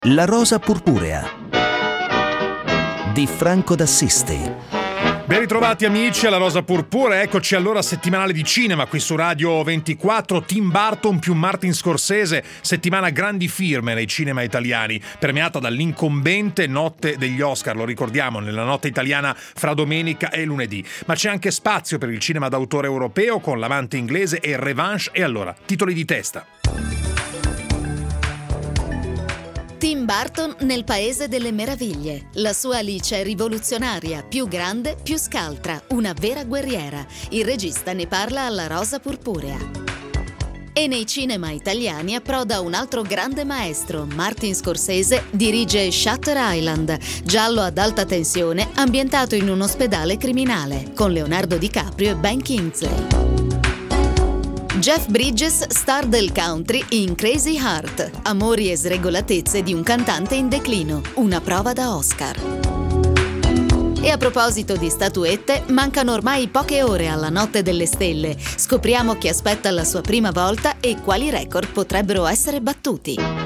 La rosa purpurea di Franco d'Assisi. Ben ritrovati amici alla Rosa Purpurea, eccoci all'ora settimanale di cinema qui su Radio 24. Tim Burton più Martin Scorsese, settimana grandi firme nei cinema italiani, premiata dall'incombente Notte degli Oscar, lo ricordiamo, nella notte italiana fra domenica e lunedì. Ma c'è anche spazio per il cinema d'autore europeo con L'amante inglese e Revanche. E allora, titoli di testa. Tim Burton nel Paese delle Meraviglie. La sua Alice è rivoluzionaria, più grande, più scaltra, una vera guerriera. Il regista ne parla alla Rosa Purpurea. E nei cinema italiani approda un altro grande maestro. Martin Scorsese dirige Shutter Island, giallo ad alta tensione ambientato in un ospedale criminale, con Leonardo DiCaprio e Ben Kingsley. Jeff Bridges, star del country in Crazy Heart, amori e sregolatezze di un cantante in declino, una prova da Oscar. E a proposito di statuette, mancano ormai poche ore alla Notte delle Stelle. Scopriamo chi aspetta la sua prima volta e quali record potrebbero essere battuti.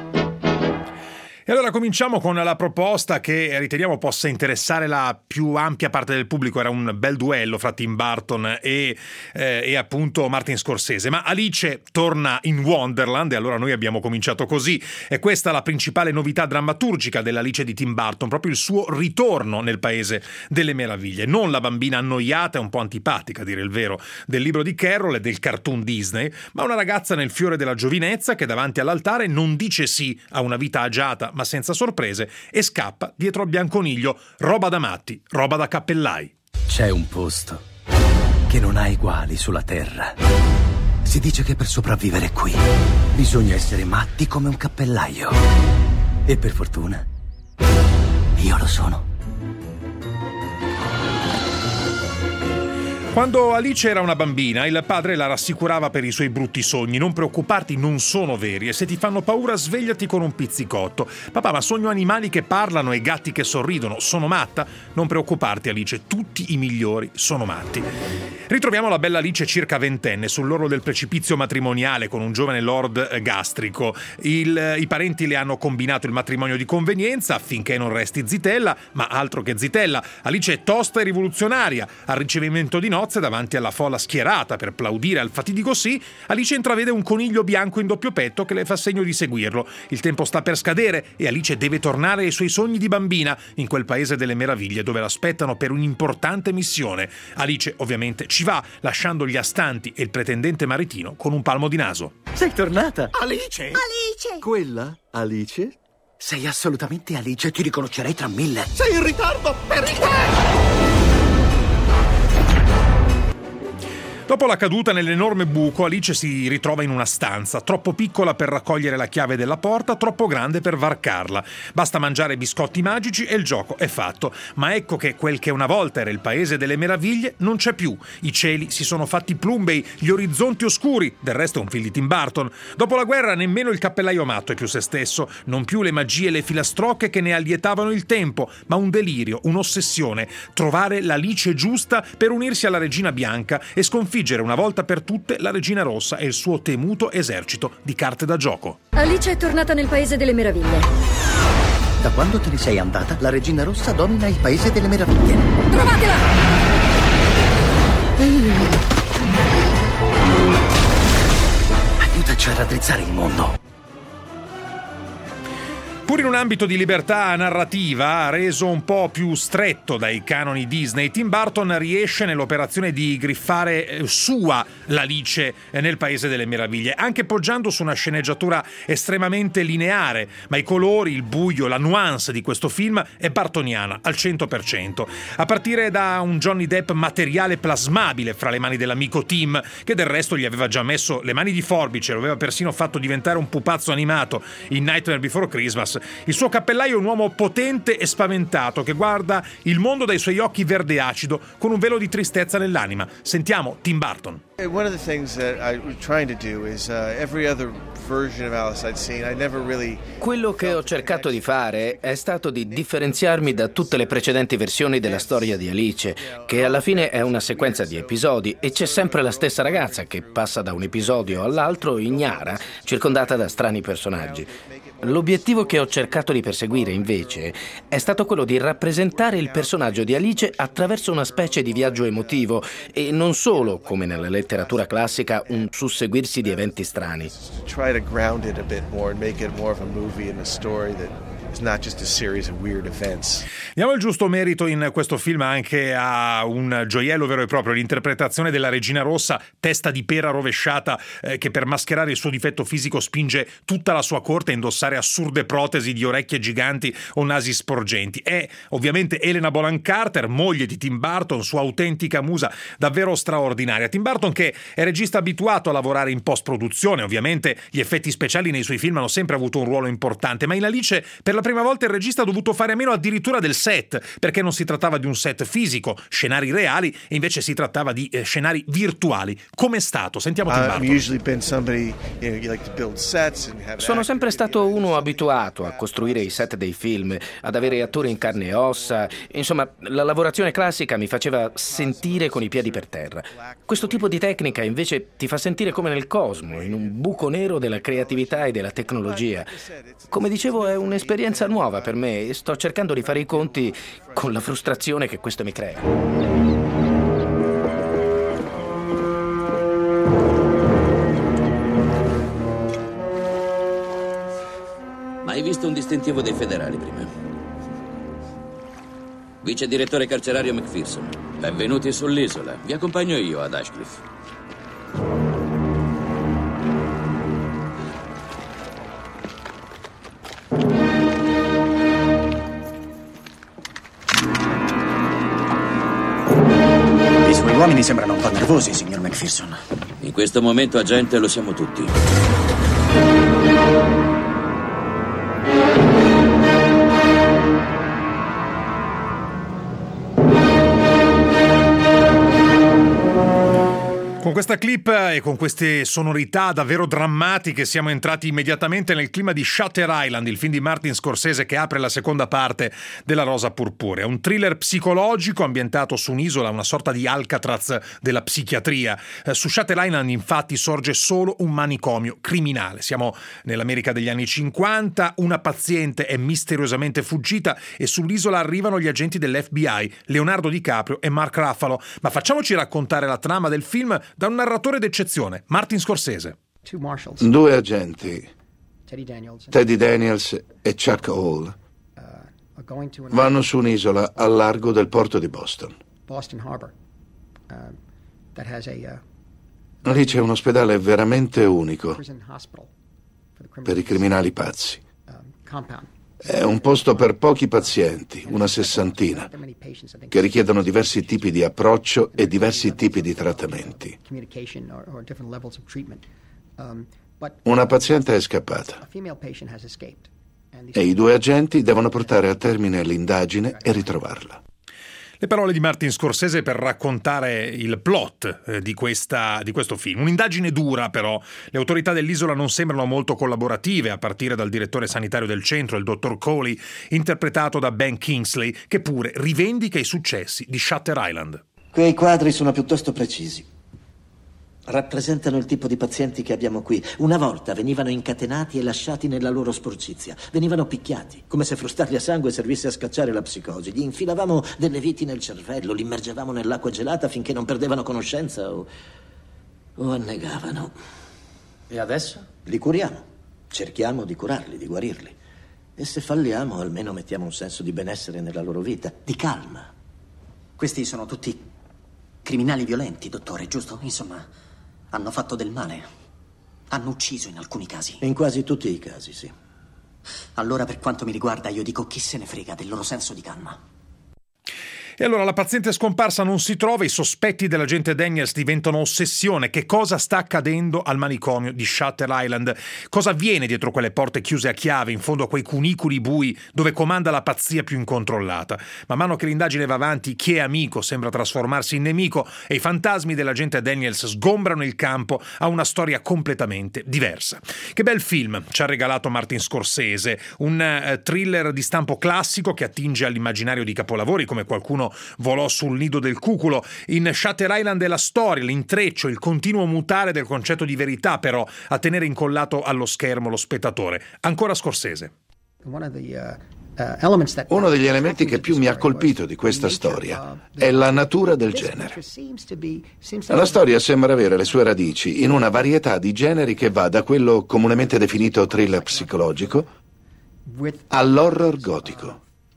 E allora cominciamo con la proposta che riteniamo possa interessare la più ampia parte del pubblico. Era un bel duello fra Tim Burton e appunto Martin Scorsese. Ma Alice torna in Wonderland e allora noi abbiamo cominciato così. E questa è la principale novità drammaturgica dell'Alice di Tim Burton, proprio il suo ritorno nel Paese delle Meraviglie. Non la bambina annoiata e un po' antipatica, a dire il vero, del libro di Carroll e del cartoon Disney, ma una ragazza nel fiore della giovinezza che davanti all'altare non dice sì a una vita agiata ma senza sorprese e scappa dietro al bianconiglio, roba da matti, roba da cappellai. C'è un posto che non ha eguali sulla terra. Si dice che per sopravvivere qui bisogna essere matti come un cappellaio. E per fortuna io lo sono. Quando Alice era una bambina, il padre la rassicurava per i suoi brutti sogni. Non preoccuparti, non sono veri, e se ti fanno paura svegliati con un pizzicotto. Papà, ma sogno animali che parlano e gatti che sorridono. Sono matta? Non preoccuparti, Alice, tutti i migliori sono matti. Ritroviamo la bella Alice circa ventenne, sull'orlo del precipizio matrimoniale con un giovane lord gastrico. I parenti le hanno combinato il matrimonio di convenienza affinché non resti zitella, ma altro che zitella. Alice è tosta e rivoluzionaria. Al ricevimento di nozze, davanti alla folla schierata per plaudire al fatidico sì, Alice intravede un coniglio bianco in doppio petto che le fa segno di seguirlo. Il tempo sta per scadere e Alice deve tornare ai suoi sogni di bambina in quel Paese delle Meraviglie dove l'aspettano per un'importante missione. Alice ovviamente ci va, lasciando gli astanti e il pretendente maritino con un palmo di naso. Sei tornata? Alice? Alice! Quella? Alice? Sei assolutamente Alice, ti riconoscerei tra mille. Sei in ritardo per il te! Dopo la caduta nell'enorme buco, Alice si ritrova in una stanza, troppo piccola per raccogliere la chiave della porta, troppo grande per varcarla. Basta mangiare biscotti magici e il gioco è fatto. Ma ecco che quel che una volta era il Paese delle Meraviglie non c'è più. I cieli si sono fatti plumbei, gli orizzonti oscuri. Del resto è un film di Tim Burton. Dopo la guerra nemmeno il cappellaio matto è più se stesso. Non più le magie e le filastrocche che ne allietavano il tempo, ma un delirio, un'ossessione. Trovare l'Alice giusta per unirsi alla Regina Bianca e sconfiggere una volta per tutte la Regina Rossa e il suo temuto esercito di carte da gioco. Alice è tornata nel Paese delle Meraviglie. Da quando te ne sei andata, la Regina Rossa domina il Paese delle Meraviglie. Trovatela! Aiutaci a raddrizzare il mondo. Pur in un ambito di libertà narrativa reso un po' più stretto dai canoni Disney, Tim Burton riesce nell'operazione di griffare sua l'Alice nel Paese delle Meraviglie, anche poggiando su una sceneggiatura estremamente lineare, ma i colori, il buio, la nuance di questo film è burtoniana al 100%, a partire da un Johnny Depp materiale plasmabile fra le mani dell'amico Tim, che del resto gli aveva già messo le mani di forbice, lo aveva persino fatto diventare un pupazzo animato in Nightmare Before Christmas. Il suo cappellaio è un uomo potente e spaventato che guarda il mondo dai suoi occhi verde acido con un velo di tristezza nell'anima. Sentiamo Tim Burton. One of the things that I was trying to do is every other version of Alice I'd seen, I never really... Quello che ho cercato di fare è stato di differenziarmi da tutte le precedenti versioni della storia di Alice, che alla fine è una sequenza di episodi e c'è sempre la stessa ragazza che passa da un episodio all'altro ignara, circondata da strani personaggi. L'obiettivo che ho cercato di perseguire, invece, è stato quello di rappresentare il personaggio di Alice attraverso una specie di viaggio emotivo e non solo, come nella letteratura classica, un susseguirsi di eventi strani. Try to ground it a bit more and make it more of a movie and a story that is not just a series of weird events. Diamo il giusto merito in questo film anche a un gioiello vero e proprio, l'interpretazione della Regina Rossa, testa di pera rovesciata, che per mascherare il suo difetto fisico spinge tutta la sua corte a indossare assurde protesi di orecchie giganti o nasi sporgenti. È ovviamente Helena Bonham Carter, moglie di Tim Burton, sua autentica musa, davvero straordinaria. Tim Burton, che è regista abituato a lavorare in post-produzione, ovviamente gli effetti speciali nei suoi film hanno sempre avuto un ruolo importante, ma in Alice per la prima volta il regista ha dovuto fare a meno addirittura del set, perché non si trattava di un set fisico, scenari reali, e invece si trattava di scenari virtuali. Com'è stato? Sentiamo Tim Burton. Sono sempre stato uno abituato a costruire i set dei film, ad avere attori in carne e ossa. Insomma, la lavorazione classica mi faceva sentire con i piedi per terra. Questo tipo di tecnica invece ti fa sentire come nel cosmo, in un buco nero della creatività e della tecnologia. Come dicevo, è un'esperienza nuova per me e sto cercando di fare i conti con la frustrazione che questo mi crea. Hai visto un distintivo dei federali prima? Vice direttore carcerario McPherson. Benvenuti sull'isola. Vi accompagno io ad Ashcliff. I suoi uomini sembrano un po' nervosi, signor McPherson. In questo momento, agente, lo siamo tutti. Con questa clip e con queste sonorità davvero drammatiche siamo entrati immediatamente nel clima di Shutter Island, il film di Martin Scorsese che apre la seconda parte della Rosa Purpurea. Un thriller psicologico ambientato su un'isola, una sorta di Alcatraz della psichiatria. Su Shutter Island infatti sorge solo un manicomio criminale. Siamo nell'America degli anni 50, una paziente è misteriosamente fuggita e sull'isola arrivano gli agenti dell'FBI, Leonardo DiCaprio e Mark Ruffalo. Ma facciamoci raccontare la trama del film da un narratore d'eccezione, Martin Scorsese. Due agenti, Teddy Daniels e Chuck Hall, vanno su un'isola al largo del porto di Boston. Lì c'è un ospedale veramente unico per i criminali pazzi. È un posto per pochi pazienti, una sessantina, che richiedono diversi tipi di approccio e diversi tipi di trattamenti. Una paziente è scappata e i due agenti devono portare a termine l'indagine e ritrovarla. Le parole di Martin Scorsese per raccontare il plot di questo film. Un'indagine dura, però. Le autorità dell'isola non sembrano molto collaborative, a partire dal direttore sanitario del centro, il dottor Coley, interpretato da Ben Kingsley, che pure rivendica i successi di Shutter Island. Quei quadri sono piuttosto precisi. Rappresentano il tipo di pazienti che abbiamo qui. Una volta venivano incatenati e lasciati nella loro sporcizia. Venivano picchiati, come se frustarli a sangue servisse a scacciare la psicosi. Gli infilavamo delle viti nel cervello, li immergevamo nell'acqua gelata finché non perdevano conoscenza o annegavano. E adesso? Li curiamo. Cerchiamo di curarli, di guarirli. E se falliamo, almeno mettiamo un senso di benessere nella loro vita, di calma. Questi sono tutti criminali violenti, dottore, giusto? Insomma, hanno fatto del male. Hanno ucciso in alcuni casi. In quasi tutti i casi, sì. Allora, per quanto mi riguarda, io dico chi se ne frega del loro senso di calma. E allora la paziente scomparsa non si trova, i sospetti dell'agente Daniels diventano ossessione. Che cosa sta accadendo al manicomio di Shutter Island? Cosa avviene dietro quelle porte chiuse a chiave, in fondo a quei cunicoli bui dove comanda la pazzia più incontrollata? Man mano che l'indagine va avanti, chi è amico sembra trasformarsi in nemico e i fantasmi dell'agente Daniels sgombrano il campo a una storia completamente diversa. Che bel film ci ha regalato Martin Scorsese, un thriller di stampo classico che attinge all'immaginario di capolavori come Qualcuno volò sul nido del cuculo. In Shutter Island è la storia, l'intreccio, il continuo mutare del concetto di verità, però, a tenere incollato allo schermo lo spettatore. Ancora Scorsese. Uno degli elementi che più mi ha colpito di questa storia è la natura del genere. La storia sembra avere le sue radici in una varietà di generi che va da quello comunemente definito thriller psicologico all'horror gotico,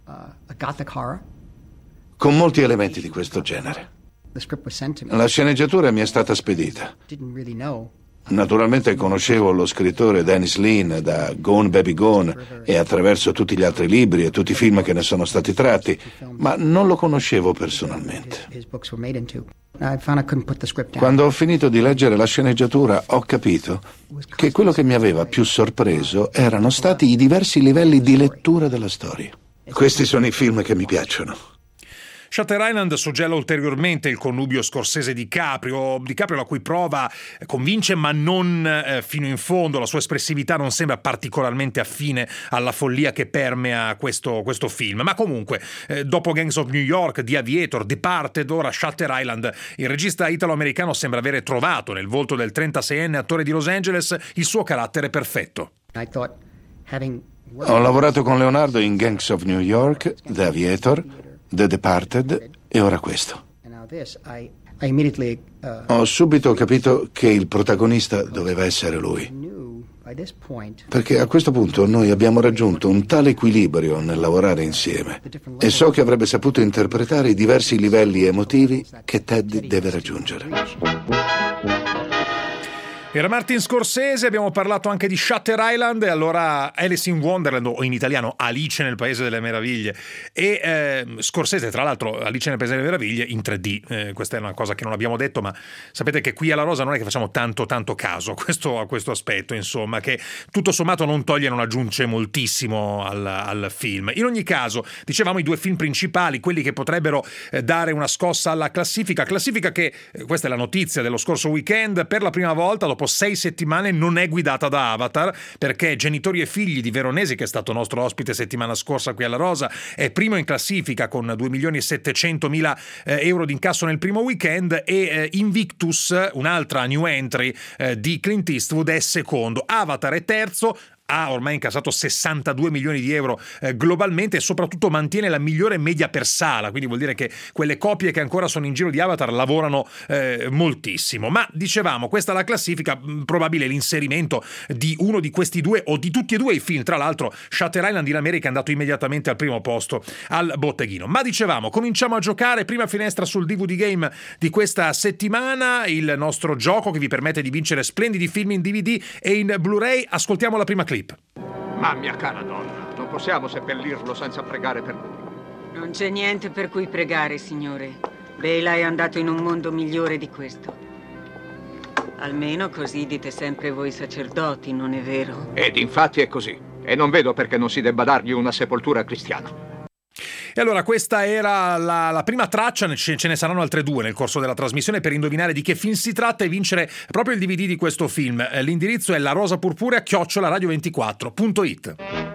con molti elementi di questo genere. La sceneggiatura mi è stata spedita. Naturalmente conoscevo lo scrittore Dennis Lean da Gone Baby Gone e attraverso tutti gli altri libri e tutti i film che ne sono stati tratti, ma non lo conoscevo personalmente. Quando ho finito di leggere la sceneggiatura ho capito che quello che mi aveva più sorpreso erano stati i diversi livelli di lettura della storia. Questi sono i film che mi piacciono. Shutter Island suggella ulteriormente il connubio Scorsese-DiCaprio, la cui prova convince ma non fino in fondo. La sua espressività non sembra particolarmente affine alla follia che permea questo film, ma comunque dopo Gangs of New York, The Aviator, Departed, ora Shutter Island, il regista italo-americano sembra avere trovato nel volto del 36enne attore di Los Angeles il suo carattere perfetto. Ho lavorato con Leonardo in Gangs of New York, The Aviator, The Departed e ora questo. Ho subito capito che il protagonista doveva essere lui, perché a questo punto noi abbiamo raggiunto un tale equilibrio nel lavorare insieme e so che avrebbe saputo interpretare i diversi livelli emotivi che Ted deve raggiungere. Era Martin Scorsese, abbiamo parlato anche di Shutter Island e allora Alice in Wonderland, o in italiano Alice nel Paese delle Meraviglie, e Scorsese tra l'altro Alice nel Paese delle Meraviglie in 3D, questa è una cosa che non abbiamo detto, ma sapete che qui alla Rosa non è che facciamo tanto caso a questo aspetto, insomma, che tutto sommato non toglie, non aggiunge moltissimo al film. In ogni caso, dicevamo i due film principali, quelli che potrebbero dare una scossa alla classifica che, questa è la notizia dello scorso weekend, per la prima volta dopo 6 settimane non è guidata da Avatar, perché Genitori e Figli di Veronesi, che è stato nostro ospite settimana scorsa qui alla Rosa, è primo in classifica con 2.700.000 euro di incasso nel primo weekend, e Invictus, un'altra new entry di Clint Eastwood, è secondo. Avatar è terzo, ha ormai incassato 62 milioni di euro globalmente e soprattutto mantiene la migliore media per sala, quindi vuol dire che quelle copie che ancora sono in giro di Avatar lavorano moltissimo. Ma dicevamo, questa è la classifica, probabile l'inserimento di uno di questi due o di tutti e due i film. Tra l'altro Shutter Island in America è andato immediatamente al primo posto al botteghino. Ma dicevamo, cominciamo a giocare, prima finestra sul DVD Game di questa settimana, il nostro gioco che vi permette di vincere splendidi film in DVD e in Blu-ray. Ascoltiamo la prima clip. Ma mia cara donna, non possiamo seppellirlo senza pregare per lui. Non c'è niente per cui pregare, signore. Bela è andato in un mondo migliore di questo. Almeno così dite sempre voi sacerdoti, non è vero? Ed infatti è così. E non vedo perché non si debba dargli una sepoltura cristiana. E allora questa era la prima traccia, ce ne saranno altre due nel corso della trasmissione per indovinare di che film si tratta e vincere proprio il DVD di questo film. L'indirizzo è larosapurpurea@radio24.it.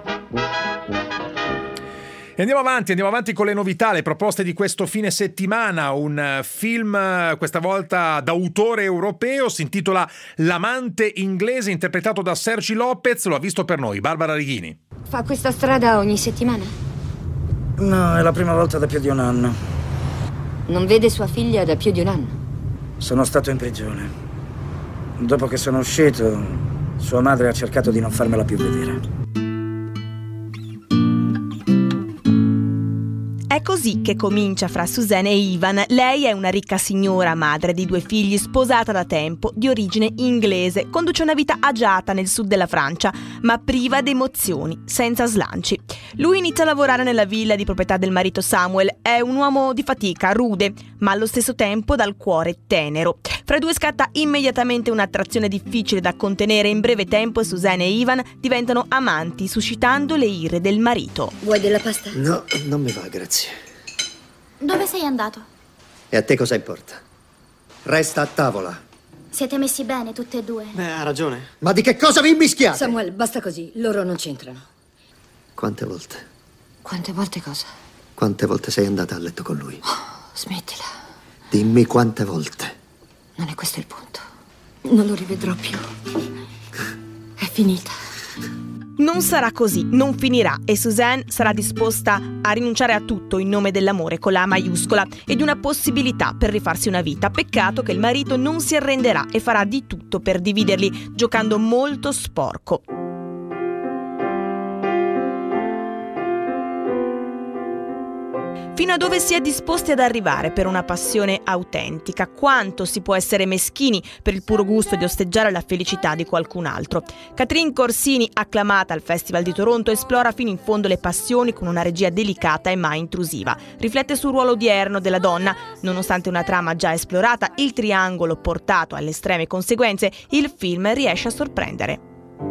E andiamo avanti con le novità, le proposte di questo fine settimana. Un film questa volta d'autore europeo, si intitola L'amante inglese, interpretato da Sergi Lopez. Lo ha visto per noi Barbara Righini. Fa questa strada ogni settimana? No, è la prima volta da più di un anno. Non vede sua figlia da più di un anno? Sono stato in prigione. Dopo che sono uscito, sua madre ha cercato di non farmela più vedere. È così che comincia fra Suzanne e Ivan. Lei è una ricca signora, madre di 2 figli, sposata da tempo, di origine inglese. Conduce una vita agiata nel sud della Francia, ma priva di emozioni, senza slanci. Lui inizia a lavorare nella villa di proprietà del marito Samuel. È un uomo di fatica, rude, ma allo stesso tempo dal cuore tenero. Fra i due scatta immediatamente un'attrazione difficile da contenere. In breve tempo Suzanne e Ivan diventano amanti, suscitando le ire del marito. Vuoi della pasta? No, non mi va, grazie. Dove sei andato? E a te cosa importa? Resta a tavola. Siete messi bene tutte e due? Beh, ha ragione. Ma di che cosa vi immischiate? Samuel, basta così, loro non c'entrano. Quante volte? Quante volte cosa? Quante volte sei andata a letto con lui? Smettila. Dimmi quante volte. Non è questo il punto. Non lo rivedrò più. È finita. Non sarà così, non finirà e Suzanne sarà disposta a rinunciare a tutto in nome dell'amore con la A maiuscola e di una possibilità per rifarsi una vita. Peccato che il marito non si arrenderà e farà di tutto per dividerli, giocando molto sporco. Fino a dove si è disposti ad arrivare per una passione autentica, quanto si può essere meschini per il puro gusto di osteggiare la felicità di qualcun altro. Catherine Corsini, acclamata al Festival di Toronto, esplora fino in fondo le passioni con una regia delicata e mai intrusiva. Riflette sul ruolo odierno della donna. Nonostante una trama già esplorata, il triangolo portato alle estreme conseguenze, il film riesce a sorprendere.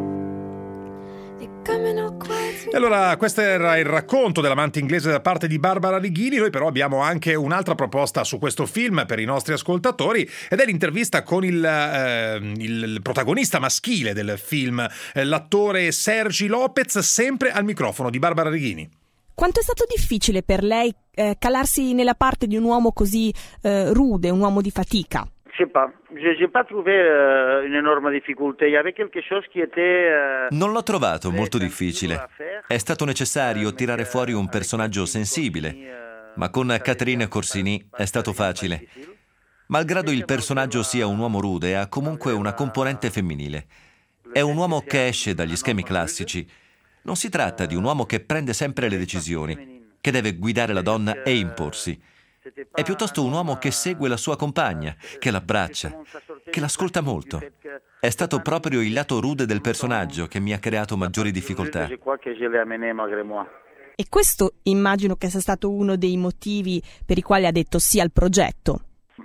E allora questo era il racconto dell'amante inglese da parte di Barbara Righini. Noi però abbiamo anche un'altra proposta su questo film per i nostri ascoltatori ed è l'intervista con il protagonista maschile del film, l'attore Sergi Lopez, sempre al microfono di Barbara Righini. Quanto è stato difficile per lei calarsi nella parte di un uomo così rude, un uomo di fatica? J'ai pas trouvé une énorme difficulté. Il y avait quelque chose qui était Non l'ho trovato molto difficile. È stato necessario tirare fuori un personaggio sensibile, ma con Catherine Corsini è stato facile. Malgrado il personaggio sia un uomo rude, ha comunque una componente femminile. È un uomo che esce dagli schemi classici. Non si tratta di un uomo che prende sempre le decisioni, che deve guidare la donna e imporsi. È piuttosto un uomo che segue la sua compagna, che l'abbraccia, che l'ascolta molto. È stato proprio il lato rude del personaggio che mi ha creato maggiori difficoltà. E questo immagino che sia stato uno dei motivi per i quali ha detto sì al progetto.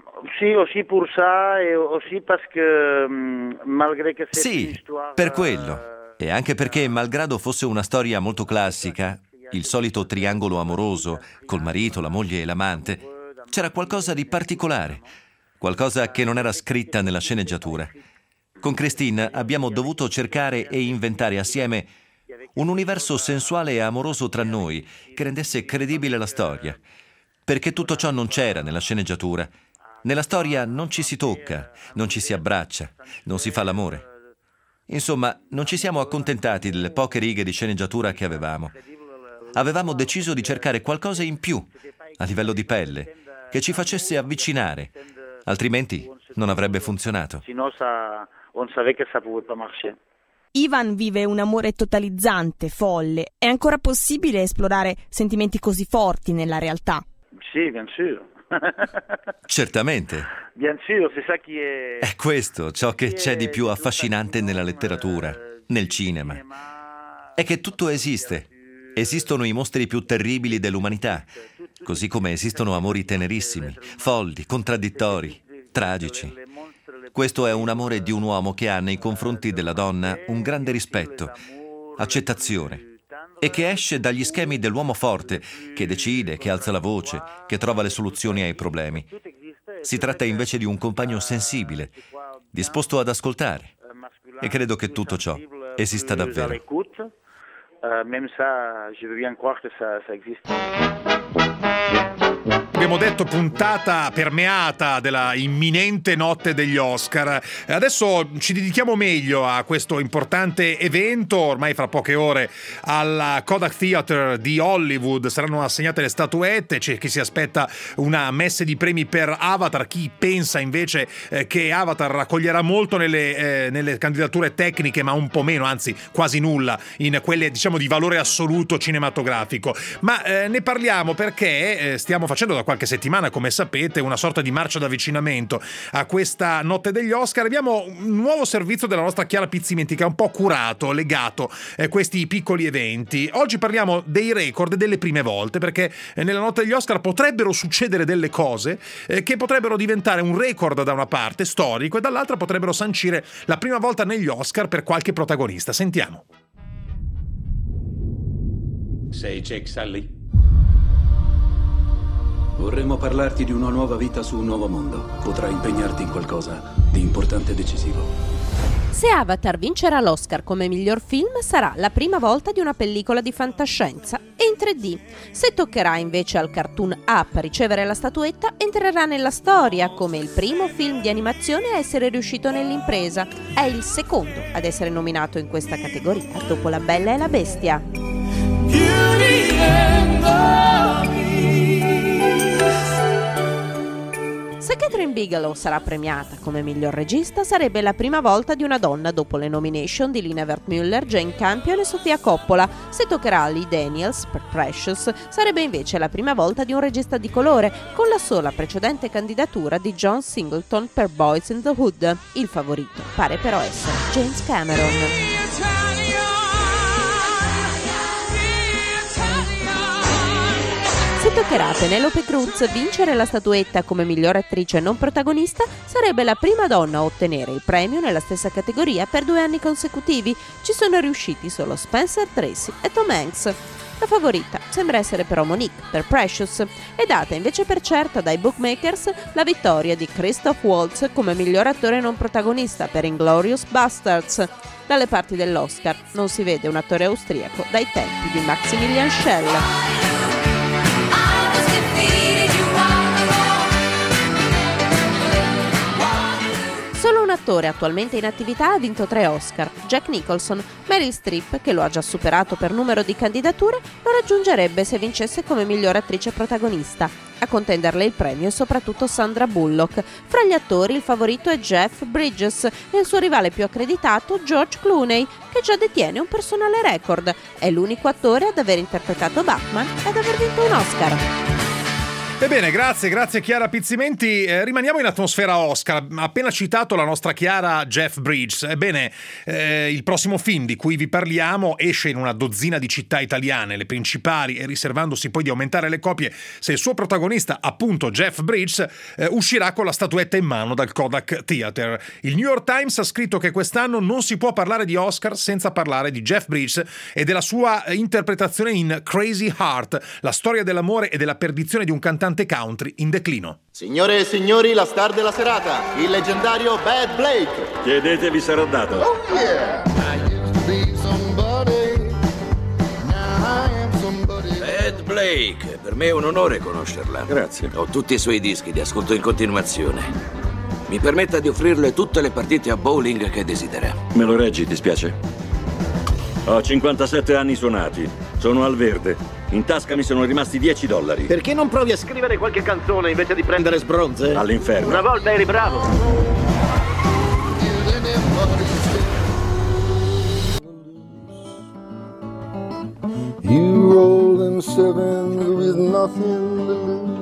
Sì, per quello. E anche perché, malgrado fosse una storia molto classica, il solito triangolo amoroso, col marito, la moglie e l'amante, c'era qualcosa di particolare, qualcosa che non era scritta nella sceneggiatura. Con Christine abbiamo dovuto cercare e inventare assieme un universo sensuale e amoroso tra noi che rendesse credibile la storia, perché tutto ciò non c'era nella sceneggiatura. Nella storia non ci si tocca, non ci si abbraccia, non si fa l'amore. Insomma, non ci siamo accontentati delle poche righe di sceneggiatura che avevamo. Avevamo deciso di cercare qualcosa in più, a livello di pelle, che ci facesse avvicinare, altrimenti non avrebbe funzionato. Ivan vive un amore totalizzante, folle. È ancora possibile esplorare sentimenti così forti nella realtà? Sì, bien sûr. Certamente. Bien sûr, c'est ça qui est... È questo ciò che c'è di più affascinante nella letteratura, nel cinema. È che tutto esiste. Esistono i mostri più terribili dell'umanità, così come esistono amori tenerissimi, folli, contraddittori, tragici. Questo è un amore di un uomo che ha nei confronti della donna un grande rispetto, accettazione, e che esce dagli schemi dell'uomo forte, che decide, che alza la voce, che trova le soluzioni ai problemi. Si tratta invece di un compagno sensibile, disposto ad ascoltare, e credo che tutto ciò esista davvero. Même ça, je veux bien croire que ça existe. Abbiamo detto puntata permeata della imminente notte degli Oscar. Adesso ci dedichiamo meglio a questo importante evento. Ormai fra poche ore alla Kodak Theatre di Hollywood saranno assegnate le statuette. C'è chi si aspetta una messe di premi per Avatar, chi pensa invece che Avatar raccoglierà molto nelle candidature tecniche, ma un po' meno, anzi quasi nulla in quelle diciamo di valore assoluto cinematografico. Ma ne parliamo perché stiamo facendo da qualche settimana, come sapete, una sorta di marcia d'avvicinamento a questa notte degli Oscar. Abbiamo un nuovo servizio della nostra Chiara Pizzimenti che ha un po' curato, legato questi piccoli eventi. Oggi parliamo dei record delle prime volte, perché nella notte degli Oscar potrebbero succedere delle cose che potrebbero diventare un record da una parte storico e dall'altra potrebbero sancire la prima volta negli Oscar per qualche protagonista. Sentiamo. Sei Jake Sully? Vorremmo parlarti di una nuova vita su un nuovo mondo. Potrai impegnarti in qualcosa di importante e decisivo. Se Avatar vincerà l'Oscar come miglior film, sarà la prima volta di una pellicola di fantascienza e in 3D. Se toccherà invece al Cartoon Up ricevere la statuetta, entrerà nella storia come il primo film di animazione a essere riuscito nell'impresa. È il secondo ad essere nominato in questa categoria, dopo La Bella e la Bestia. Se Catherine Bigelow sarà premiata come miglior regista, sarebbe la prima volta di una donna dopo le nomination di Lina Wertmüller, Jane Campion e Sofia Coppola. Se toccherà a Lee Daniels per Precious, sarebbe invece la prima volta di un regista di colore, con la sola precedente candidatura di John Singleton per Boys in the Hood. Il favorito pare però essere James Cameron. Se toccherà a Penelope Cruz vincere la statuetta come miglior attrice non protagonista, sarebbe la prima donna a ottenere il premio nella stessa categoria per 2 anni consecutivi. Ci sono riusciti solo Spencer Tracy e Tom Hanks. La favorita sembra essere però Monique per Precious. È data invece per certa dai bookmakers la vittoria di Christoph Waltz come miglior attore non protagonista per Inglourious Basterds. Dalle parti dell'Oscar non si vede un attore austriaco dai tempi di Maximilian Schell. Solo un attore attualmente in attività ha vinto 3 Oscar, Jack Nicholson. Meryl Streep, che lo ha già superato per numero di candidature, lo raggiungerebbe se vincesse come miglior attrice protagonista. A contenderle il premio è soprattutto Sandra Bullock. Fra gli attori il favorito è Jeff Bridges e il suo rivale più accreditato George Clooney, che già detiene un personale record. È l'unico attore ad aver interpretato Batman e ad aver vinto un Oscar. Ebbene, grazie Chiara Pizzimenti. Rimaniamo in atmosfera Oscar. Ha appena citato la nostra Chiara Jeff Bridges. Ebbene, il prossimo film di cui vi parliamo esce in una dozzina di città italiane, le principali, e riservandosi poi di aumentare le copie se il suo protagonista, appunto Jeff Bridges, uscirà con la statuetta in mano dal Kodak Theater. Il New York Times ha scritto che quest'anno non si può parlare di Oscar senza parlare di Jeff Bridges e della sua interpretazione in Crazy Heart, la storia dell'amore e della perdizione di un cantante country in declino. Signore e signori, la star della serata, il leggendario Bad Blake. Chiedetevi sarà dato. Oh yeah! Bad Blake, per me è un onore conoscerla. Grazie. Ho tutti i suoi dischi, li ascolto in continuazione. Mi permetta di offrirle tutte le partite a bowling che desidera. Me lo reggi, ti spiace? Ho 57 anni suonati, sono al verde. In tasca mi sono rimasti $10. Perché non provi a scrivere qualche canzone invece di prendere sbronze? All'inferno. Una volta eri bravo. You roll in sevens with nothing to lose.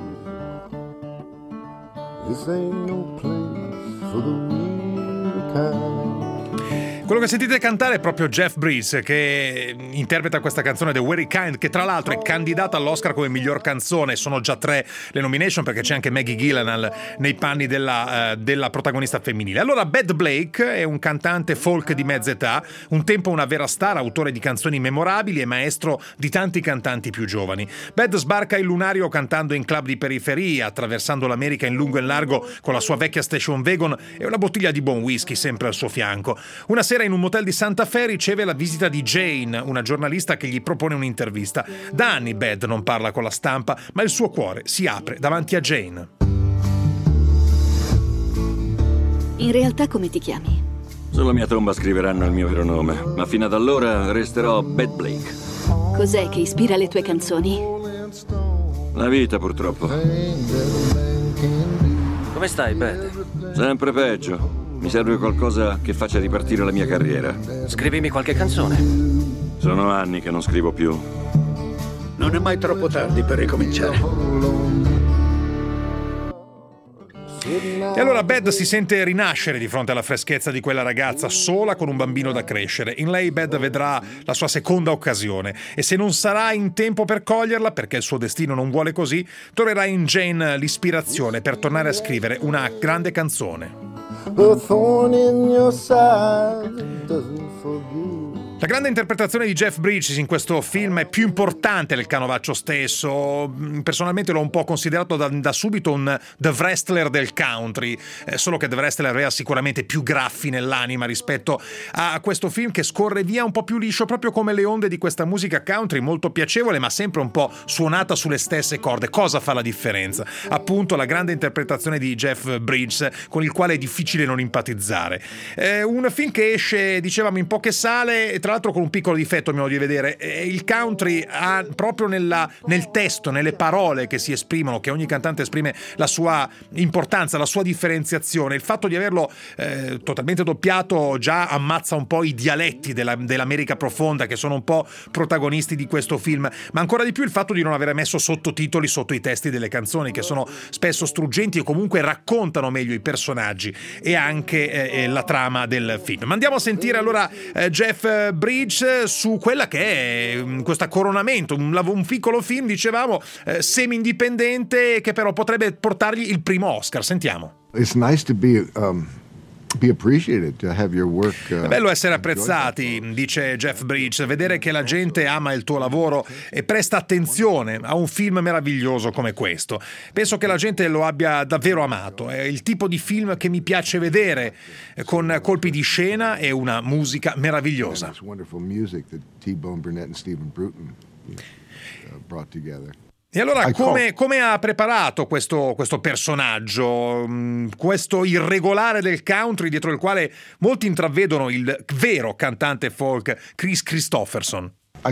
This ain't no place for the weak kind. Quello che sentite cantare è proprio Jeff Bridges, che interpreta questa canzone The Very Kind, che tra l'altro è candidata all'Oscar come miglior canzone. Sono già 3 le nomination, perché c'è anche Maggie Gyllenhaal nei panni della protagonista femminile. Allora, Bad Blake è un cantante folk di mezza età, un tempo una vera star, autore di canzoni memorabili e maestro di tanti cantanti più giovani. Bad sbarca il lunario cantando in club di periferia, attraversando l'America in lungo e in largo con la sua vecchia station wagon e una bottiglia di buon whisky sempre al suo fianco. Una sera in un motel di Santa Fe riceve la visita di Jane, una giornalista che gli propone un'intervista. Da anni Bad non parla con la stampa, ma il suo cuore si apre davanti a Jane. In realtà come ti chiami? Sulla mia tomba scriveranno il mio vero nome, ma fino ad allora resterò Bad Blake. Cos'è che ispira le tue canzoni? La vita, purtroppo. Come stai, Bad? Sempre peggio. Mi serve qualcosa che faccia ripartire la mia carriera. Scrivimi qualche canzone. Sono anni che non scrivo più. Non è mai troppo tardi per ricominciare. E allora Bad si sente rinascere di fronte alla freschezza di quella ragazza sola con un bambino da crescere. In lei Bad vedrà la sua seconda occasione e se non sarà in tempo per coglierla, perché il suo destino non vuole così, troverà in Jane l'ispirazione per tornare a scrivere una grande canzone. The thorn in your side doesn't forgive. La grande interpretazione di Jeff Bridges in questo film è più importante del canovaccio stesso. Personalmente l'ho un po' considerato da subito un The Wrestler del country, solo che The Wrestler aveva sicuramente più graffi nell'anima rispetto a questo film che scorre via un po' più liscio, proprio come le onde di questa musica country molto piacevole ma sempre un po' suonata sulle stesse corde. Cosa fa la differenza? Appunto la grande interpretazione di Jeff Bridges, con il quale è difficile non empatizzare. Un film che esce, dicevamo, in poche sale, e tra l'altro con un piccolo difetto, a mio modo di vedere. Il country ha proprio nel testo, nelle parole che si esprimono, che ogni cantante esprime la sua importanza, la sua differenziazione. Il fatto di averlo totalmente doppiato già ammazza un po' i dialetti dell'America profonda, che sono un po' protagonisti di questo film, ma ancora di più il fatto di non avere messo sottotitoli sotto i testi delle canzoni, che sono spesso struggenti e comunque raccontano meglio i personaggi e anche la trama del film. Ma andiamo a sentire allora Jeff Bridges su quella che è questo coronamento, un piccolo film, dicevamo, semi-indipendente, che però potrebbe portargli il primo Oscar. Sentiamo. It's nice to be appreciated, to have your work. È bello essere apprezzati, dice Jeff Bridges, vedere che la gente ama il tuo lavoro e presta attenzione a un film meraviglioso come questo. Penso che la gente lo abbia davvero amato. È il tipo di film che mi piace vedere, con colpi di scena e una musica meravigliosa. E allora come ha preparato questo personaggio, questo irregolare del country dietro il quale molti intravedono il vero cantante folk Kris Kristofferson?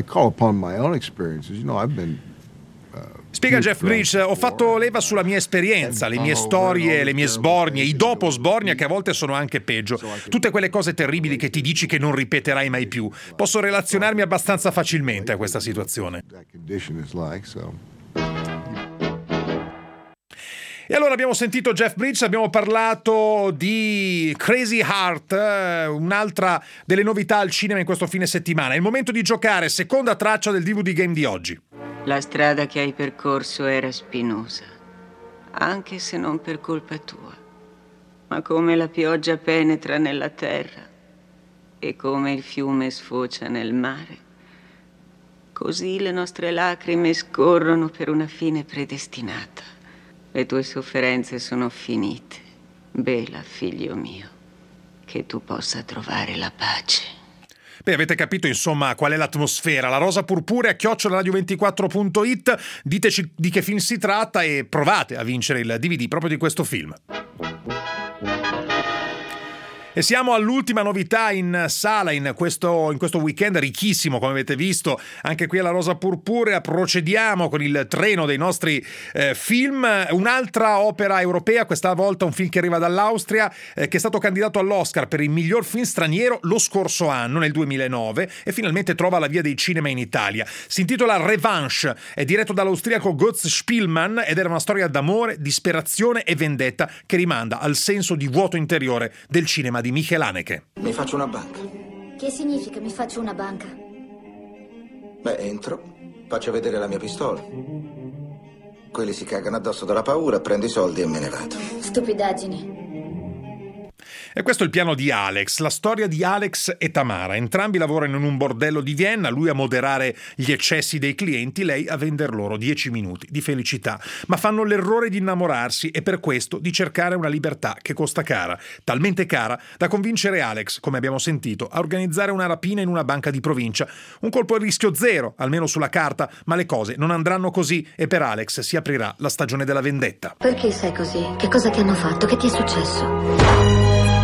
Spiega Jeff Bridges: ho fatto leva sulla mia esperienza, le mie storie, le mie sbornie, i dopo sbornia che a volte sono anche peggio, tutte quelle cose terribili che ti dici che non ripeterai mai più. Posso relazionarmi abbastanza facilmente a questa situazione. E allora abbiamo sentito Jeff Bridges, abbiamo parlato di Crazy Heart, un'altra delle novità al cinema in questo fine settimana. È il momento di giocare, seconda traccia del DVD Game di oggi. La strada che hai percorso era spinosa, anche se non per colpa tua. Ma come la pioggia penetra nella terra e come il fiume sfocia nel mare, così le nostre lacrime scorrono per una fine predestinata. Le tue sofferenze sono finite. Bela, figlio mio, che tu possa trovare la pace. Beh, avete capito insomma qual è l'atmosfera. La rosa purpurea @radio24.it. Diteci di che film si tratta e provate a vincere il DVD proprio di questo film. E siamo all'ultima novità in sala in questo weekend ricchissimo, come avete visto, anche qui alla Rosa Purpurea. Procediamo con il treno dei nostri film. Un'altra opera europea, questa volta un film che arriva dall'Austria, che è stato candidato all'Oscar per il miglior film straniero lo scorso anno, nel 2009, e finalmente trova la via dei cinema in Italia. Si intitola Revanche, è diretto dall'austriaco Götz Spielmann ed era una storia d'amore, disperazione e vendetta che rimanda al senso di vuoto interiore del cinema di Michel Haneke. Mi faccio una banca. Che significa mi faccio una banca? Beh, entro, faccio vedere la mia pistola. Quelli si cagano addosso dalla paura, prendo i soldi e me ne vado. Stupidaggini. E questo è il piano di Alex, la storia di Alex e Tamara. Entrambi lavorano in un bordello di Vienna, lui a moderare gli eccessi dei clienti, lei a vender loro 10 minuti di felicità. Ma fanno l'errore di innamorarsi e per questo di cercare una libertà che costa cara, talmente cara da convincere Alex, come abbiamo sentito, a organizzare una rapina in una banca di provincia. Un colpo a rischio zero, almeno sulla carta, ma le cose non andranno così e per Alex si aprirà la stagione della vendetta. Perché sei così? Che cosa ti hanno fatto? Che ti è successo?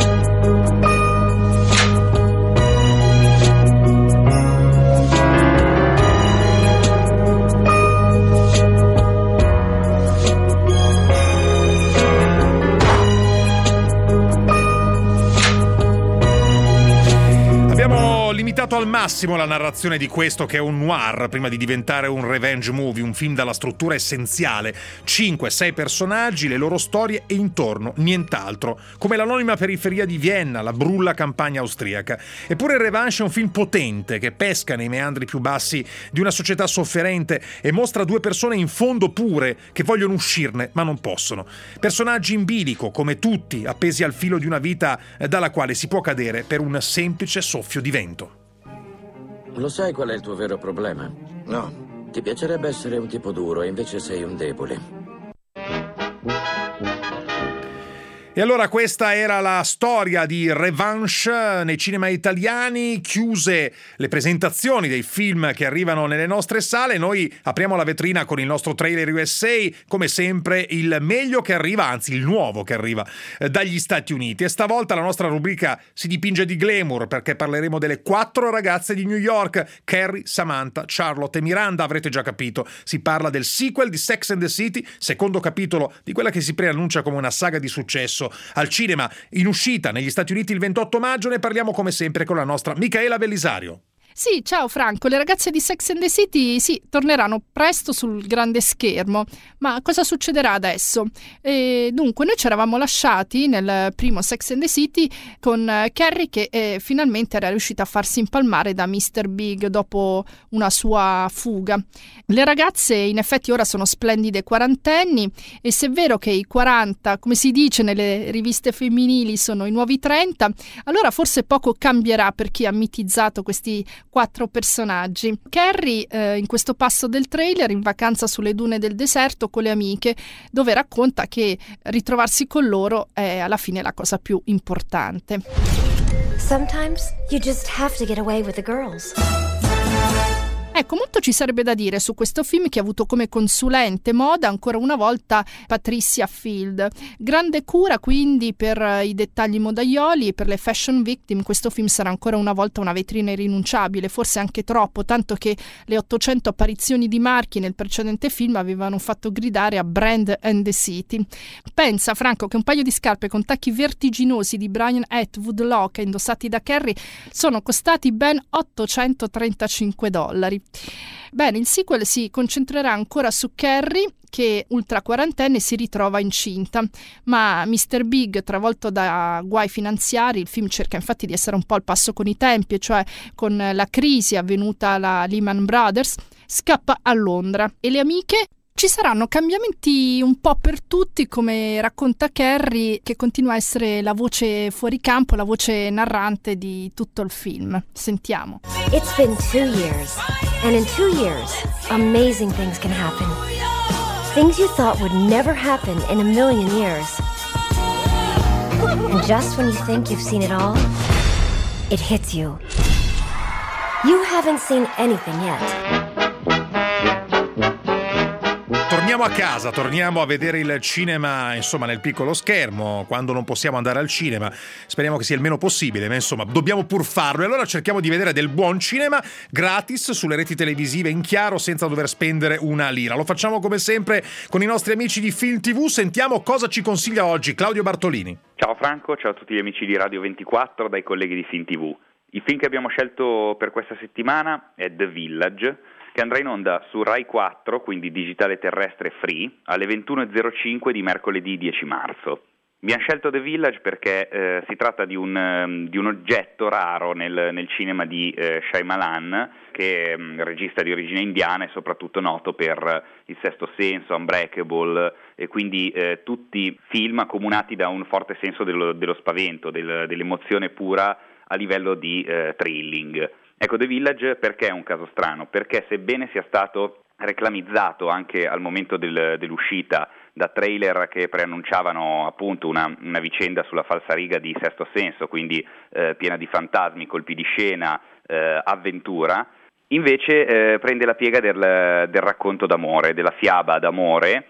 Limitato al massimo la narrazione di questo che è un noir prima di diventare un revenge movie, un film dalla struttura essenziale, 5-6 personaggi, le loro storie e intorno nient'altro, come l'anonima periferia di Vienna, la brulla campagna austriaca. Eppure Revanche è un film potente che pesca nei meandri più bassi di una società sofferente e mostra due persone in fondo pure che vogliono uscirne ma non possono. Personaggi in bilico, come tutti, appesi al filo di una vita dalla quale si può cadere per un semplice soffio di vento. Lo sai qual è il tuo vero problema? No. Ti piacerebbe essere un tipo duro e invece sei un debole. E allora questa era la storia di Revanche nei cinema italiani. Chiuse le presentazioni dei film che arrivano nelle nostre sale, noi apriamo la vetrina con il nostro trailer USA, come sempre il meglio che arriva, anzi il nuovo che arriva dagli Stati Uniti. E stavolta la nostra rubrica si dipinge di glamour, perché parleremo delle 4 ragazze di New York: Carrie, Samantha, Charlotte e Miranda. Avrete già capito, si parla del sequel di Sex and the City, secondo capitolo di quella che si preannuncia come una saga di successo al cinema, in uscita negli Stati Uniti il 28 maggio. Ne parliamo come sempre con la nostra Micaela Bellisario. Sì, ciao Franco, le ragazze di Sex and the City torneranno presto sul grande schermo, ma cosa succederà adesso? Dunque, noi ci eravamo lasciati nel primo Sex and the City con Carrie che finalmente era riuscita a farsi impalmare da Mr. Big dopo una sua fuga. Le ragazze in effetti ora sono splendide quarantenni, e se è vero che i 40, come si dice nelle riviste femminili, sono i nuovi 30, allora forse poco cambierà per chi ha mitizzato questi 4 personaggi. Carrie in questo passo del trailer in vacanza sulle dune del deserto con le amiche, dove racconta che ritrovarsi con loro è alla fine la cosa più importante. Sometimes you just have to get away with the girls. Ecco, molto ci sarebbe da dire su questo film che ha avuto come consulente moda ancora una volta Patricia Field. Grande cura quindi per i dettagli modaioli e per le fashion victim. Questo film sarà ancora una volta una vetrina irrinunciabile, forse anche troppo, tanto che le 800 apparizioni di marchi nel precedente film avevano fatto gridare a Brand and the City. Pensa, Franco, che un paio di scarpe con tacchi vertiginosi di Brian Atwood Loca indossati da Carrie sono costati ben $835. Bene, il sequel si concentrerà ancora su Carrie, che ultra quarantenne si ritrova incinta, ma Mr. Big, travolto da guai finanziari, il film cerca infatti di essere un po' al passo con i tempi, cioè con la crisi avvenuta alla Lehman Brothers, scappa a Londra e le amiche. Ci saranno cambiamenti un po' per tutti, come racconta Carrie, che continua a essere la voce fuori campo, la voce narrante di tutto il film. Sentiamo. It's been 2 years, and in 2 years, amazing things can happen. Things you thought would never happen in a million years. And just when you think you've seen it all, it hits you. You haven't seen anything yet. Torniamo a casa, torniamo a vedere il cinema, insomma, nel piccolo schermo, quando non possiamo andare al cinema. Speriamo che sia il meno possibile, ma insomma, dobbiamo pur farlo. E allora cerchiamo di vedere del buon cinema gratis sulle reti televisive in chiaro, senza dover spendere una lira. Lo facciamo come sempre con i nostri amici di Film TV. Sentiamo cosa ci consiglia oggi Claudio Bartolini. Ciao Franco, ciao a tutti gli amici di Radio 24 dai colleghi di Film TV. Il film che abbiamo scelto per questa settimana è The Village, che andrà in onda su Rai 4, quindi digitale terrestre free, alle 21.05 di mercoledì 10 marzo. Abbiamo scelto The Village perché si tratta di un oggetto raro nel cinema di Shyamalan, che è regista di origine indiana e soprattutto noto per Il Sesto Senso, Unbreakable, e quindi tutti film accomunati da un forte senso dello spavento, dell'emozione pura a livello di thrilling. Ecco, The Village perché è un caso strano? Perché sebbene sia stato reclamizzato anche al momento dell'uscita da trailer che preannunciavano appunto una vicenda sulla falsariga di Sesto Senso, quindi piena di fantasmi, colpi di scena, avventura, invece prende la piega del racconto d'amore, della fiaba d'amore,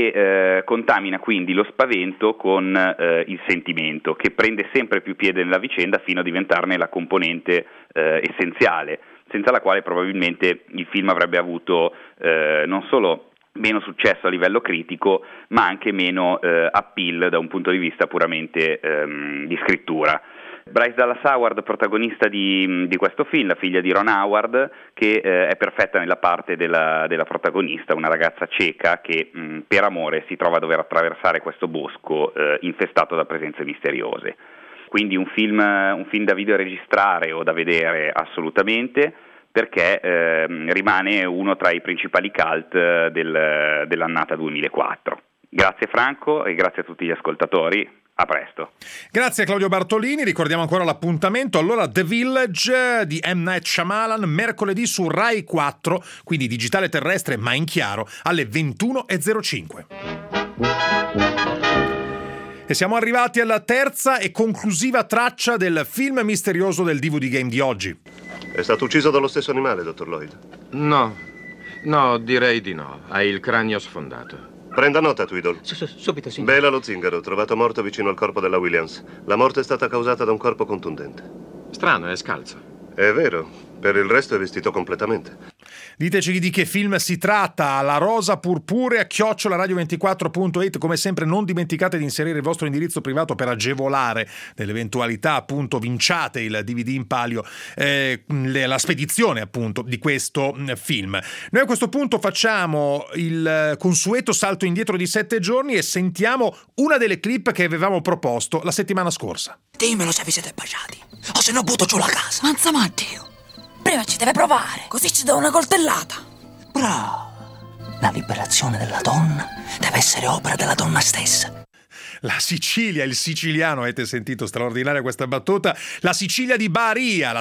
e contamina quindi lo spavento con il sentimento, che prende sempre più piede nella vicenda fino a diventarne la componente essenziale, senza la quale probabilmente il film avrebbe avuto non solo meno successo a livello critico, ma anche meno appeal da un punto di vista puramente di scrittura. Bryce Dallas Howard, protagonista di questo film, la figlia di Ron Howard, che è perfetta nella parte della protagonista, una ragazza cieca che per amore si trova a dover attraversare questo bosco infestato da presenze misteriose. Quindi un film da videoregistrare o da vedere assolutamente, perché rimane uno tra i principali cult dell'annata 2004. Grazie Franco e grazie a tutti gli ascoltatori. A presto. Grazie a Claudio Bartolini, ricordiamo ancora l'appuntamento. Allora, The Village di M. Night Shyamalan, mercoledì su Rai 4, quindi digitale terrestre ma in chiaro, alle 21:05. E siamo arrivati alla terza e conclusiva traccia del film misterioso del DVD Game di oggi. È stato ucciso dallo stesso animale, dottor Lloyd? No, direi di no. Ha il cranio sfondato. Prenda nota, Tweedle. Subito, signore. Bela lo zingaro, trovato morto vicino al corpo della Williams. La morte è stata causata da un corpo contundente. Strano, è scalzo. È vero, per il resto è vestito completamente. Diteci di che film si tratta. La rosa purpurea @radio24.it. Come sempre non dimenticate di inserire il vostro indirizzo privato per agevolare, nell'eventualità appunto vinciate il DVD in palio, la spedizione appunto di questo film. Noi a questo punto facciamo il consueto salto indietro di 7 giorni e sentiamo una delle clip che avevamo proposto la settimana scorsa. Dimmelo se vi siete baciati, o se no butto giù la casa. Manza Matteo, prima ci deve provare, così ci dà una coltellata. Bravo. La liberazione della donna deve essere opera della donna stessa. La Sicilia, il siciliano, avete sentito, straordinaria questa battuta. La Sicilia di Baria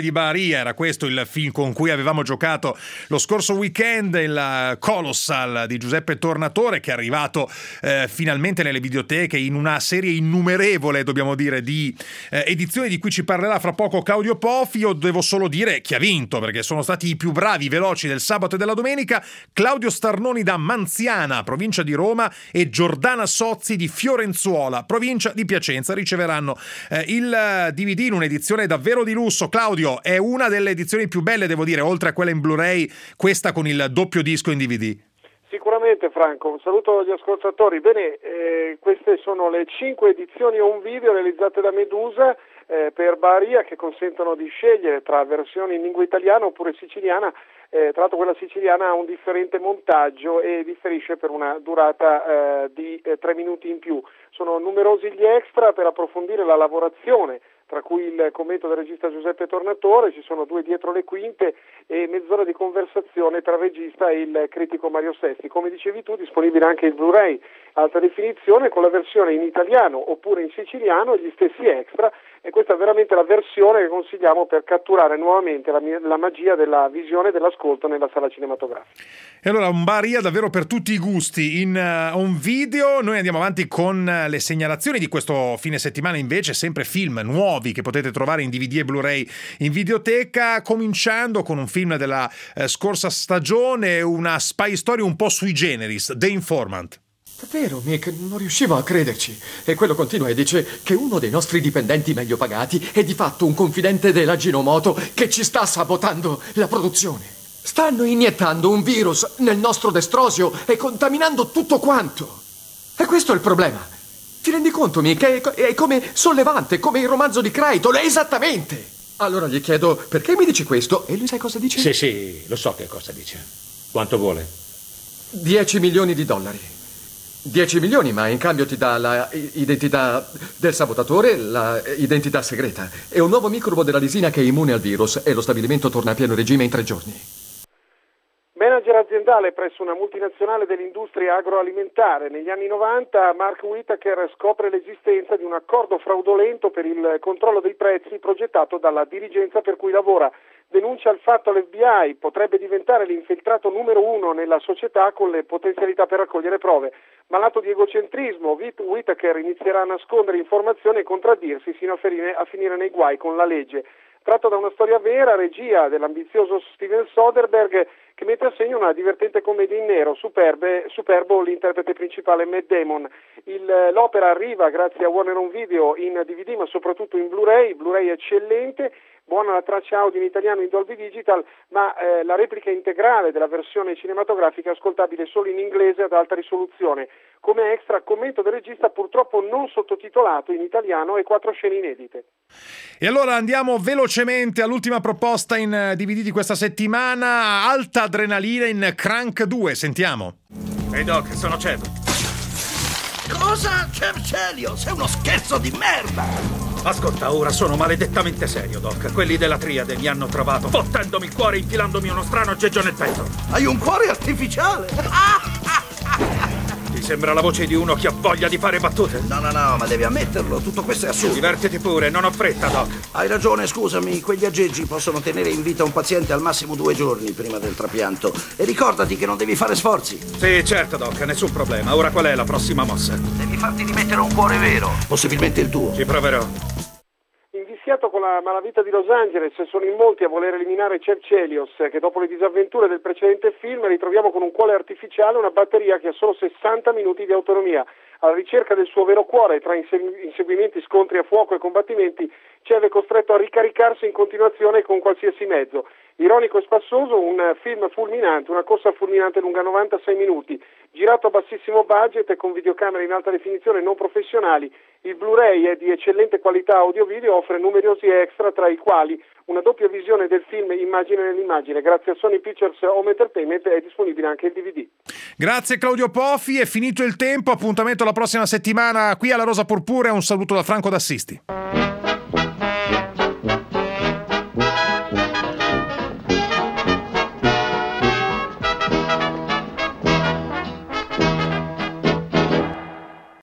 era questo il film con cui avevamo giocato lo scorso weekend, il Colossal di Giuseppe Tornatore, che è arrivato finalmente nelle videoteche in una serie innumerevole, dobbiamo dire, di edizioni di cui ci parlerà fra poco Claudio Pofi. Io devo solo dire chi ha vinto, perché sono stati i più bravi, veloci del sabato e della domenica: Claudio Starnoni da Manziana, provincia di Roma, e Giordana Sozzi di Fiorenzuola, provincia di Piacenza. Riceveranno il DVD in un'edizione davvero di lusso. Claudio, è una delle edizioni più belle, devo dire, oltre a quella in Blu-ray, questa con il doppio disco in DVD. Sicuramente, Franco, un saluto agli ascoltatori. Bene, queste sono le 5 edizioni home video realizzate da Medusa per Baria, che consentono di scegliere tra versioni in lingua italiana oppure siciliana. Tra l'altro quella siciliana ha un differente montaggio e differisce per una durata di 3 minuti in più. Sono numerosi gli extra per approfondire la lavorazione, tra cui il commento del regista Giuseppe Tornatore, ci sono 2 dietro le quinte e mezz'ora di conversazione tra il regista e il critico Mario Sesti. Come dicevi tu, disponibile anche il Blu-ray alta definizione con la versione in italiano oppure in siciliano e gli stessi extra, e questa è veramente la versione che consigliamo per catturare nuovamente la magia della visione e dell'ascolto nella sala cinematografica. E allora un Baria davvero per tutti i gusti in un video. Noi andiamo avanti con le segnalazioni di questo fine settimana, invece sempre film nuovi che potete trovare in DVD e Blu-ray in videoteca, cominciando con un film della scorsa stagione, una spy story un po' sui generis, The Informant. Davvero, Mick, non riuscivo a crederci. E quello continua e dice che uno dei nostri dipendenti meglio pagati è di fatto un confidente dell'Ajinomoto che ci sta sabotando la produzione. Stanno iniettando un virus nel nostro destrosio e contaminando tutto quanto. E questo è il problema. Ti rendi conto, Mick? È come Sollevante, come il romanzo di Crichton, esattamente. Allora gli chiedo, perché mi dici questo? E lui sai cosa dice? Sì, lo so che cosa dice. Quanto vuole? $10 milioni. 10 milioni, ma in cambio ti dà la identità del sabotatore, la identità segreta e un nuovo microbo della lisina che è immune al virus, e lo stabilimento torna a pieno regime in 3 giorni. Manager aziendale presso una multinazionale dell'industria agroalimentare. Negli anni 90 Mark Whitaker scopre l'esistenza di un accordo fraudolento per il controllo dei prezzi progettato dalla dirigenza per cui lavora. Denuncia il fatto all'FBI, potrebbe diventare l'infiltrato numero 1 nella società con le potenzialità per raccogliere prove. Malato di egocentrismo, Whitaker inizierà a nascondere informazioni e contraddirsi fino a finire nei guai con la legge. Tratto da una storia vera, regia dell'ambizioso Steven Soderbergh, che mette a segno una divertente commedia in nero, superbo l'interprete principale Matt Damon. L'opera arriva grazie a Warner Home Video in DVD ma soprattutto in Blu-ray eccellente. Buona la traccia audio in italiano in Dolby Digital, ma la replica integrale della versione cinematografica è ascoltabile solo in inglese ad alta risoluzione. Come extra, commento del regista purtroppo non sottotitolato in italiano e 4 scene inedite. E allora andiamo velocemente all'ultima proposta in DVD di questa settimana, alta adrenalina in Crank 2, sentiamo. Ehi Doc, sono Chad. Cosa? Cercelio, sei uno scherzo di merda! Ascolta, ora sono maledettamente serio, Doc. Quelli della Triade mi hanno trovato fottendomi il cuore e infilandomi uno strano aggeggio nel petto. Hai un cuore artificiale? Ti sembra la voce di uno che ha voglia di fare battute? No, ma devi ammetterlo, tutto questo è assurdo. Divertiti pure, non ho fretta, Doc. Hai ragione, scusami, quegli aggeggi possono tenere in vita un paziente al massimo 2 giorni prima del trapianto. E ricordati che non devi fare sforzi. Sì, certo, Doc, nessun problema. Ora qual è la prossima mossa? Devi farti rimettere un cuore vero, possibilmente il tuo. Ci proverò. Invischiato con la malavita di Los Angeles, sono in molti a voler eliminare Chev Chelios, che dopo le disavventure del precedente film ritroviamo con un cuore artificiale una batteria che ha solo 60 minuti di autonomia. Alla ricerca del suo vero cuore, tra inseguimenti, scontri a fuoco e combattimenti, Chev è costretto a ricaricarsi in continuazione con qualsiasi mezzo. Ironico e spassoso, un film fulminante, una corsa fulminante lunga 96 minuti, girato a bassissimo budget e con videocamere in alta definizione non professionali. Il Blu-ray è di eccellente qualità audio-video, offre numerosi extra, tra i quali una doppia visione del film Immagine nell'immagine. Grazie a Sony Pictures Home Entertainment è disponibile anche il DVD. Grazie Claudio Pofi, è finito il tempo, appuntamento la prossima settimana qui alla Rosa Purpurea, un saluto da Franco D'Assisti.